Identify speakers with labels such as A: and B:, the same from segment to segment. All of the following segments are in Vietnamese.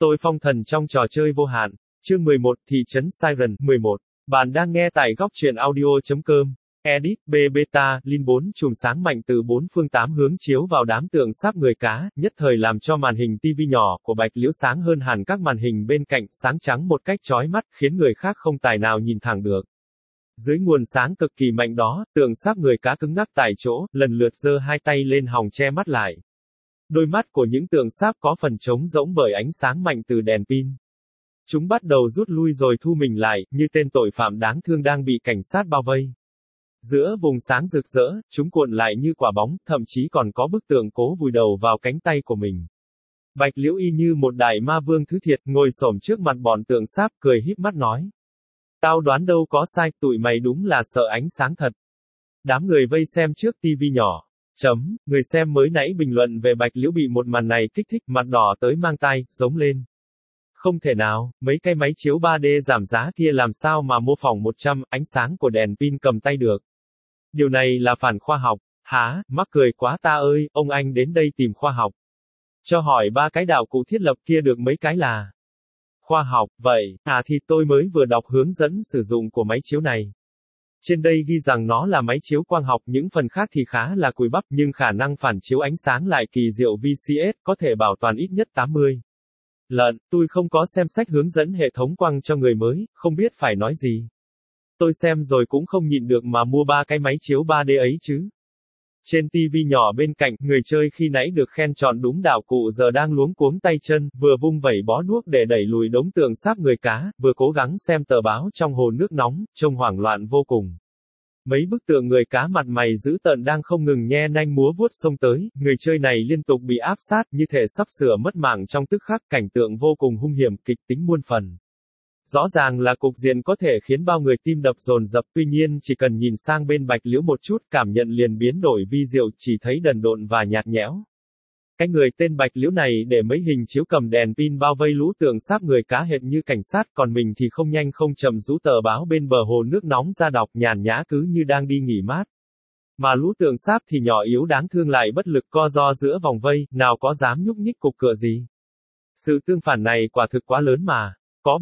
A: Tôi phong thần trong trò chơi vô hạn. Chương 11, Thị trấn Siren. 11. Bạn đang nghe tại góc truyện audio.com. Edit, B beta, Lin 4 chùm sáng mạnh từ 4 phương 8 hướng chiếu vào đám tượng sáp người cá, nhất thời làm cho màn hình TV nhỏ của Bạch Liễu sáng hơn hẳn các màn hình bên cạnh, sáng trắng một cách chói mắt, khiến người khác không tài nào nhìn thẳng được. Dưới nguồn sáng cực kỳ mạnh đó, tượng sáp người cá cứng ngắc tại chỗ, lần lượt giơ hai tay lên hòng che mắt lại. Đôi mắt của những tượng sáp có phần trống rỗng bởi ánh sáng mạnh từ đèn pin. Chúng bắt đầu rút lui rồi thu mình lại, như tên tội phạm đáng thương đang bị cảnh sát bao vây. Giữa vùng sáng rực rỡ, chúng cuộn lại như quả bóng, thậm chí còn có bức tượng cố vùi đầu vào cánh tay của mình. Bạch Liễu y như một đại ma vương thứ thiệt, ngồi xổm trước mặt bọn tượng sáp, cười híp mắt nói. Tao đoán đâu có sai, tụi mày đúng là sợ ánh sáng thật. Đám người vây xem trước tivi nhỏ. Người xem mới nãy bình luận về Bạch Liễu bị một màn này kích thích, mặt đỏ tới mang tai, giống lên. Không thể nào, mấy cái máy chiếu 3D giảm giá kia làm sao mà mô phỏng 100 ánh sáng của đèn pin cầm tay được. Điều này là phản khoa học. Hả, mắc cười quá ta ơi, ông anh đến đây tìm khoa học. Cho hỏi ba cái đạo cụ thiết lập kia được mấy cái là khoa học, vậy, thì tôi mới vừa đọc hướng dẫn sử dụng của máy chiếu này. Trên đây ghi rằng nó là máy chiếu quang học, những phần khác thì khá là cùi bắp nhưng khả năng phản chiếu ánh sáng lại kỳ diệu VCS, có thể bảo toàn ít nhất 80 lần. Tôi không có xem sách hướng dẫn hệ thống quang cho người mới, không biết phải nói gì. Tôi xem rồi cũng không nhịn được mà mua ba cái máy chiếu 3D ấy chứ. Trên TV nhỏ bên cạnh, người chơi khi nãy được khen chọn đúng đạo cụ giờ đang luống cuống tay chân, vừa vung vẩy bó đuốc để đẩy lùi đống tượng sáp người cá, vừa cố gắng xem tờ báo trong hồ nước nóng, trông hoảng loạn vô cùng. Mấy bức tượng người cá mặt mày dữ tợn đang không ngừng nhe nanh múa vuốt xông tới, người chơi này liên tục bị áp sát, như thể sắp sửa mất mạng trong tức khắc, cảnh tượng vô cùng hung hiểm, kịch tính muôn phần. Rõ ràng là cục diện có thể khiến bao người tim đập dồn dập, tuy nhiên chỉ cần nhìn sang bên Bạch Liễu một chút, cảm nhận liền biến đổi vi diệu, chỉ thấy đần độn và nhạt nhẽo. Cái người tên Bạch Liễu này để mấy hình chiếu cầm đèn pin bao vây lũ tượng sáp người cá hệt như cảnh sát, còn mình thì không nhanh không chậm rũ tờ báo bên bờ hồ nước nóng ra đọc, nhàn nhã cứ như đang đi nghỉ mát. Mà lũ tượng sáp thì nhỏ yếu đáng thương lại bất lực co ro giữa vòng vây, nào có dám nhúc nhích cục cựa gì. Sự tương phản này quả thực quá lớn mà. Có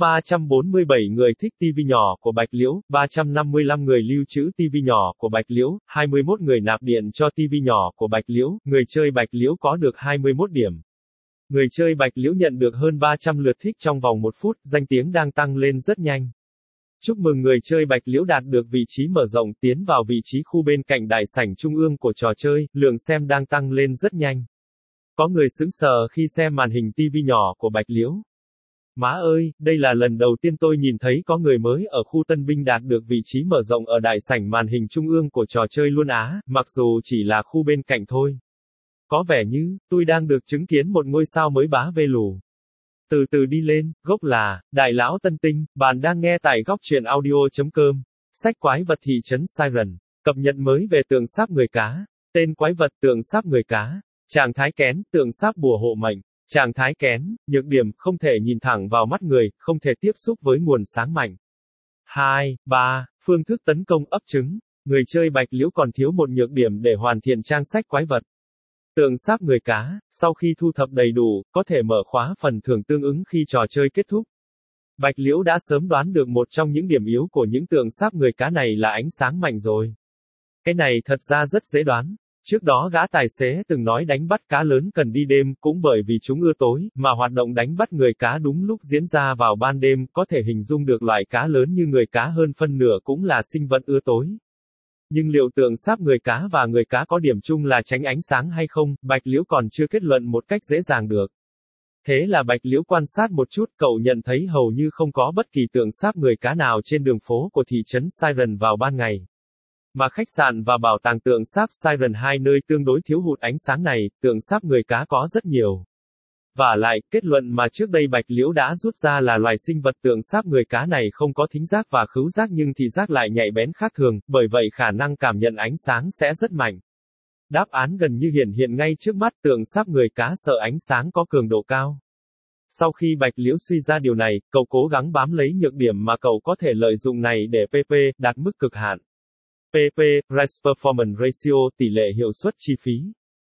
A: 347 người thích TV nhỏ của Bạch Liễu, 355 người lưu trữ TV nhỏ của Bạch Liễu, 21 người nạp điện cho TV nhỏ của Bạch Liễu, người chơi Bạch Liễu có được 21 điểm. Người chơi Bạch Liễu nhận được hơn 300 lượt thích trong vòng 1 phút, danh tiếng đang tăng lên rất nhanh. Chúc mừng người chơi Bạch Liễu đạt được vị trí mở rộng, tiến vào vị trí khu bên cạnh đại sảnh trung ương của trò chơi, lượng xem đang tăng lên rất nhanh. Có người sững sờ khi xem màn hình TV nhỏ của Bạch Liễu. Má ơi, đây là lần đầu tiên tôi nhìn thấy có người mới ở khu Tân Binh đạt được vị trí mở rộng ở đại sảnh màn hình trung ương của trò chơi luôn á, mặc dù chỉ là khu bên cạnh thôi. Có vẻ như, tôi đang được chứng kiến một ngôi sao mới bá về lù. Từ từ đi lên, gốc là, Đại Lão Tân Tinh, bạn đang nghe tại góc truyện audio.com. Sách quái vật thị trấn Siren, cập nhật mới về tượng sáp người cá. Tên quái vật tượng sáp người cá. Trạng thái kén, tượng sáp bùa hộ mệnh. Trạng thái kén, nhược điểm, không thể nhìn thẳng vào mắt người, không thể tiếp xúc với nguồn sáng mạnh. 2, 3. Phương thức tấn công ấp trứng. Người chơi Bạch Liễu còn thiếu một nhược điểm để hoàn thiện trang sách quái vật. Tượng sáp người cá, sau khi thu thập đầy đủ, có thể mở khóa phần thưởng tương ứng khi trò chơi kết thúc. Bạch Liễu đã sớm đoán được một trong những điểm yếu của những tượng sáp người cá này là ánh sáng mạnh rồi. Cái này thật ra rất dễ đoán. Trước đó gã tài xế từng nói đánh bắt cá lớn cần đi đêm, cũng bởi vì chúng ưa tối, mà hoạt động đánh bắt người cá đúng lúc diễn ra vào ban đêm, có thể hình dung được loại cá lớn như người cá hơn phân nửa cũng là sinh vật ưa tối. Nhưng liệu tượng sáp người cá và người cá có điểm chung là tránh ánh sáng hay không, Bạch Liễu còn chưa kết luận một cách dễ dàng được. Thế là Bạch Liễu quan sát một chút, cậu nhận thấy hầu như không có bất kỳ tượng sáp người cá nào trên đường phố của thị trấn Siren vào ban ngày. Mà khách sạn và bảo tàng tượng sáp Siren, hai nơi tương đối thiếu hụt ánh sáng này, tượng sáp người cá có rất nhiều. Vả lại, kết luận mà trước đây Bạch Liễu đã rút ra là loài sinh vật tượng sáp người cá này không có thính giác và khứu giác nhưng thị giác lại nhạy bén khác thường, bởi vậy khả năng cảm nhận ánh sáng sẽ rất mạnh. Đáp án gần như hiện ngay trước mắt, tượng sáp người cá sợ ánh sáng có cường độ cao. Sau khi Bạch Liễu suy ra điều này, cậu cố gắng bám lấy nhược điểm mà cậu có thể lợi dụng này để PP đạt mức cực hạn. PP, Price Performance Ratio, tỷ lệ hiệu suất chi phí.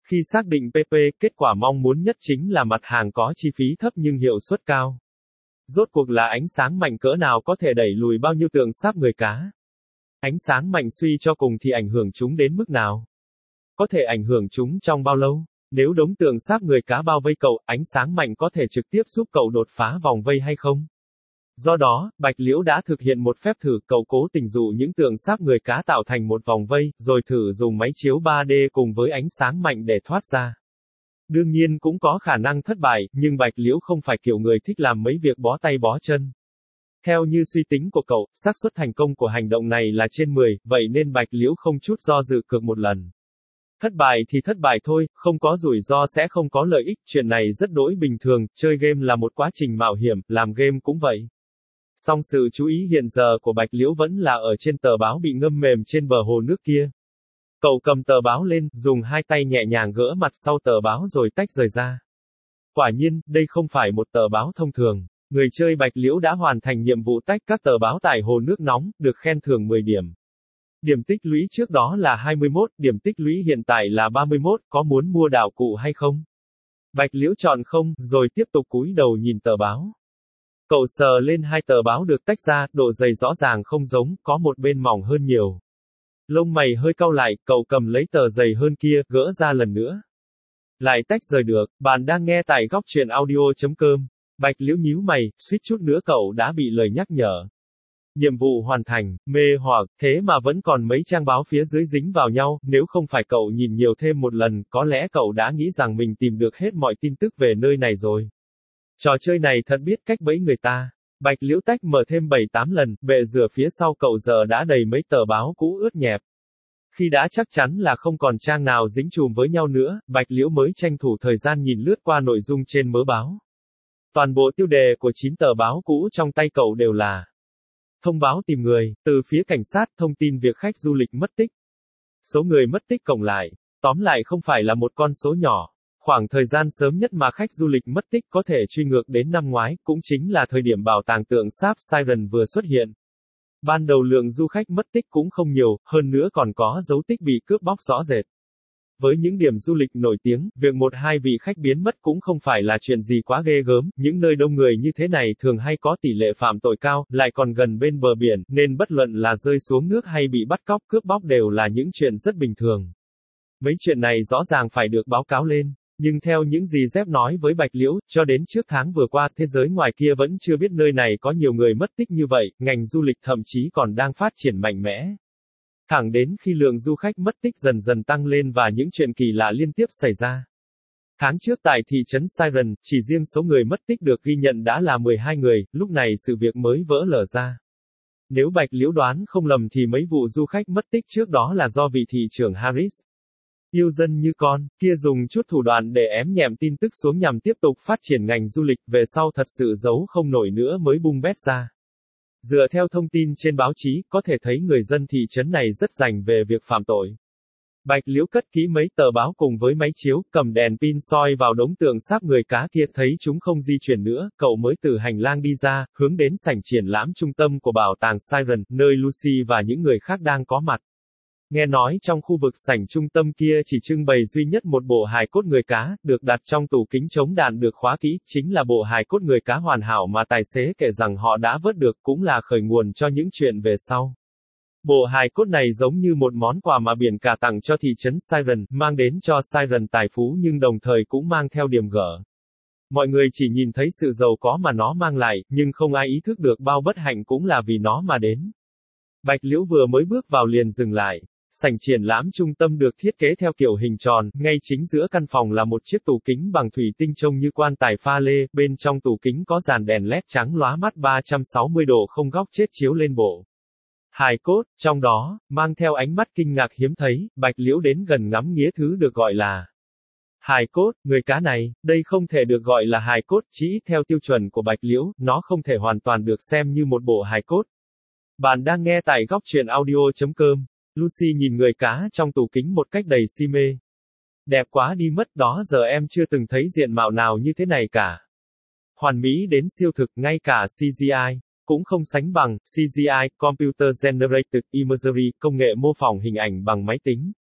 A: Khi xác định PP, kết quả mong muốn nhất chính là mặt hàng có chi phí thấp nhưng hiệu suất cao. Rốt cuộc là ánh sáng mạnh cỡ nào có thể đẩy lùi bao nhiêu tượng sáp người cá? Ánh sáng mạnh suy cho cùng thì ảnh hưởng chúng đến mức nào? Có thể ảnh hưởng chúng trong bao lâu? Nếu đống tượng sáp người cá bao vây cậu, ánh sáng mạnh có thể trực tiếp giúp cậu đột phá vòng vây hay không? Do đó, Bạch Liễu đã thực hiện một phép thử, cậu cố tình dụ những tượng sáp người cá tạo thành một vòng vây, rồi thử dùng máy chiếu 3D cùng với ánh sáng mạnh để thoát ra. Đương nhiên cũng có khả năng thất bại, nhưng Bạch Liễu không phải kiểu người thích làm mấy việc bó tay bó chân. Theo như suy tính của cậu, xác suất thành công của hành động này là trên 10, vậy nên Bạch Liễu không chút do dự cược một lần. Thất bại thì thất bại thôi, không có rủi ro sẽ không có lợi ích, chuyện này rất đỗi bình thường, chơi game là một quá trình mạo hiểm, làm game cũng vậy. Song sự chú ý hiện giờ của Bạch Liễu vẫn là ở trên tờ báo bị ngâm mềm trên bờ hồ nước kia. Cậu cầm tờ báo lên, dùng hai tay nhẹ nhàng gỡ mặt sau tờ báo rồi tách rời ra. Quả nhiên, đây không phải một tờ báo thông thường. Người chơi Bạch Liễu đã hoàn thành nhiệm vụ tách các tờ báo tại hồ nước nóng, được khen thưởng 10 điểm. Điểm tích lũy trước đó là 21, điểm tích lũy hiện tại là 31, có muốn mua đạo cụ hay không? Bạch Liễu chọn không, rồi tiếp tục cúi đầu nhìn tờ báo. Cậu sờ lên hai tờ báo được tách ra, độ dày rõ ràng không giống, có một bên mỏng hơn nhiều. Lông mày hơi cau lại, cậu cầm lấy tờ dày hơn kia, gỡ ra lần nữa. Lại tách rời được, bạn đang nghe tại góc truyện audio.com. Bạch Liễu nhíu mày, suýt chút nữa cậu đã bị lời nhắc nhở. Nhiệm vụ hoàn thành, mê hoặc, thế mà vẫn còn mấy trang báo phía dưới dính vào nhau, nếu không phải cậu nhìn nhiều thêm một lần, có lẽ cậu đã nghĩ rằng mình tìm được hết mọi tin tức về nơi này rồi. Trò chơi này thật biết cách bẫy người ta. Bạch Liễu tách mở thêm 7-8 lần, bệ rửa phía sau cậu giờ đã đầy mấy tờ báo cũ ướt nhẹp. Khi đã chắc chắn là không còn trang nào dính chùm với nhau nữa, Bạch Liễu mới tranh thủ thời gian nhìn lướt qua nội dung trên mớ báo. Toàn bộ tiêu đề của 9 tờ báo cũ trong tay cậu đều là thông báo tìm người, từ phía cảnh sát, thông tin việc khách du lịch mất tích. Số người mất tích cộng lại. Tóm lại không phải là một con số nhỏ. Khoảng thời gian sớm nhất mà khách du lịch mất tích có thể truy ngược đến năm ngoái, cũng chính là thời điểm bảo tàng tượng sáp Siren vừa xuất hiện. Ban đầu lượng du khách mất tích cũng không nhiều, hơn nữa còn có dấu tích bị cướp bóc rõ rệt. Với những điểm du lịch nổi tiếng, việc một hai vị khách biến mất cũng không phải là chuyện gì quá ghê gớm, những nơi đông người như thế này thường hay có tỷ lệ phạm tội cao, lại còn gần bên bờ biển, nên bất luận là rơi xuống nước hay bị bắt cóc cướp bóc đều là những chuyện rất bình thường. Mấy chuyện này rõ ràng phải được báo cáo lên. Nhưng theo những gì Dép nói với Bạch Liễu, cho đến trước tháng vừa qua, thế giới ngoài kia vẫn chưa biết nơi này có nhiều người mất tích như vậy, ngành du lịch thậm chí còn đang phát triển mạnh mẽ. Thẳng đến khi lượng du khách mất tích dần dần tăng lên và những chuyện kỳ lạ liên tiếp xảy ra. Tháng trước tại thị trấn Siren, chỉ riêng số người mất tích được ghi nhận đã là 12 người, lúc này sự việc mới vỡ lở ra. Nếu Bạch Liễu đoán không lầm thì mấy vụ du khách mất tích trước đó là do vị thị trưởng Harris, yêu dân như con, kia dùng chút thủ đoạn để ém nhẹm tin tức xuống nhằm tiếp tục phát triển ngành du lịch, về sau thật sự giấu không nổi nữa mới bung bét ra. Dựa theo thông tin trên báo chí, có thể thấy người dân thị trấn này rất rành về việc phạm tội. Bạch Liễu cất kỹ mấy tờ báo cùng với máy chiếu, cầm đèn pin soi vào đống tượng sáp người cá kia, thấy chúng không di chuyển nữa, cậu mới từ hành lang đi ra, hướng đến sảnh triển lãm trung tâm của bảo tàng Siren, nơi Lucy và những người khác đang có mặt. Nghe nói trong khu vực sảnh trung tâm kia chỉ trưng bày duy nhất một bộ hài cốt người cá, được đặt trong tủ kính chống đạn được khóa kỹ, chính là bộ hài cốt người cá hoàn hảo mà tài xế kể rằng họ đã vớt được, cũng là khởi nguồn cho những chuyện về sau. Bộ hài cốt này giống như một món quà mà biển cả tặng cho thị trấn Siren, mang đến cho Siren tài phú nhưng đồng thời cũng mang theo điểm gở. Mọi người chỉ nhìn thấy sự giàu có mà nó mang lại, nhưng không ai ý thức được bao bất hạnh cũng là vì nó mà đến. Bạch Liễu vừa mới bước vào liền dừng lại. Sảnh triển lãm trung tâm được thiết kế theo kiểu hình tròn, ngay chính giữa căn phòng là một chiếc tủ kính bằng thủy tinh trông như quan tài pha lê, bên trong tủ kính có dàn đèn LED trắng lóa mắt 360 độ không góc chết chiếu lên bộ hài cốt, trong đó, mang theo ánh mắt kinh ngạc hiếm thấy, Bạch Liễu đến gần ngắm nghía thứ được gọi là hài cốt, người cá này, đây không thể được gọi là hài cốt, chỉ theo tiêu chuẩn của Bạch Liễu, nó không thể hoàn toàn được xem như một bộ hài cốt. Bạn đang nghe tại góc truyện audio.com. Lucy nhìn người cá trong tủ kính một cách đầy si mê. Đẹp quá đi mất, đó giờ em chưa từng thấy diện mạo nào như thế này cả. Hoàn mỹ đến siêu thực, ngay cả CGI cũng không sánh bằng. CGI, Computer Generated Imagery, công nghệ mô phỏng hình ảnh bằng máy tính.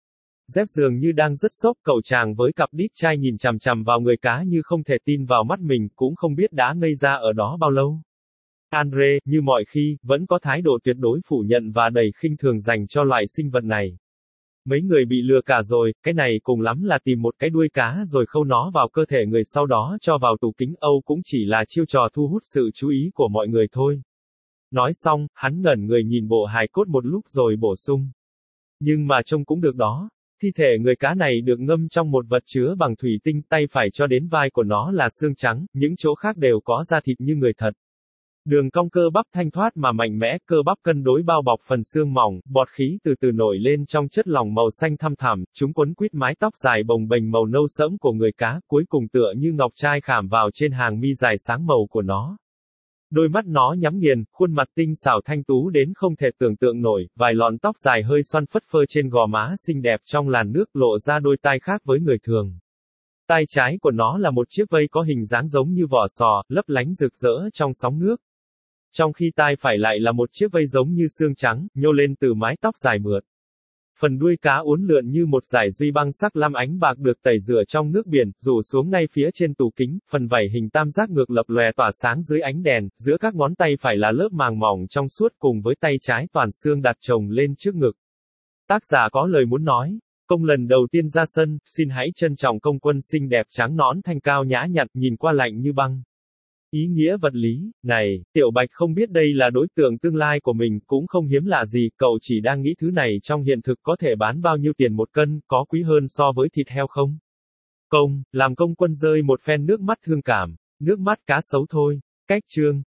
A: Dép dường như đang rất sốc, cậu chàng với cặp đít chai nhìn chằm chằm vào người cá như không thể tin vào mắt mình, cũng không biết đã ngây ra ở đó bao lâu. Andre, như mọi khi, vẫn có thái độ tuyệt đối phủ nhận và đầy khinh thường dành cho loại sinh vật này. Mấy người bị lừa cả rồi, cái này cùng lắm là tìm một cái đuôi cá rồi khâu nó vào cơ thể người sau đó cho vào tủ kính Âu cũng chỉ là chiêu trò thu hút sự chú ý của mọi người thôi. Nói xong, hắn ngẩn người nhìn bộ hài cốt một lúc rồi bổ sung. Nhưng mà trông cũng được đó. Thi thể người cá này được ngâm trong một vật chứa bằng thủy tinh, tay phải cho đến vai của nó là xương trắng, những chỗ khác đều có da thịt như người thật. Đường cong cơ bắp thanh thoát mà mạnh mẽ, cơ bắp cân đối bao bọc phần xương mỏng, bọt khí từ từ nổi lên trong chất lỏng màu xanh thăm thẳm, chúng quấn quýt mái tóc dài bồng bềnh màu nâu sẫm của người cá, cuối cùng tựa như ngọc trai khảm vào trên hàng mi dài sáng màu của nó. Đôi mắt nó nhắm nghiền, khuôn mặt tinh xảo thanh tú đến không thể tưởng tượng nổi, vài lọn tóc dài hơi xoăn phất phơ trên gò má xinh đẹp trong làn nước lộ ra đôi tai khác với người thường. Tai trái của nó là một chiếc vây có hình dáng giống như vỏ sò, lấp lánh rực rỡ trong sóng nước. Trong khi tai phải lại là một chiếc vây giống như xương trắng, nhô lên từ mái tóc dài mượt. Phần đuôi cá uốn lượn như một dải duy băng sắc lam ánh bạc được tẩy rửa trong nước biển, rủ xuống ngay phía trên tủ kính, phần vảy hình tam giác ngược lập lòe tỏa sáng dưới ánh đèn, giữa các ngón tay phải là lớp màng mỏng trong suốt cùng với tay trái toàn xương đặt chồng lên trước ngực. Tác giả có lời muốn nói. Công lần đầu tiên ra sân, xin hãy trân trọng công quân xinh đẹp trắng nõn thanh cao nhã nhặn, nhìn qua lạnh như băng. Ý nghĩa vật lý, này, Tiểu Bạch không biết đây là đối tượng tương lai của mình, cũng không hiếm lạ gì, cậu chỉ đang nghĩ thứ này trong hiện thực có thể bán bao nhiêu tiền một cân, có quý hơn so với thịt heo không? Làm công quân rơi một phen nước mắt thương cảm, nước mắt cá sấu thôi. Cách chương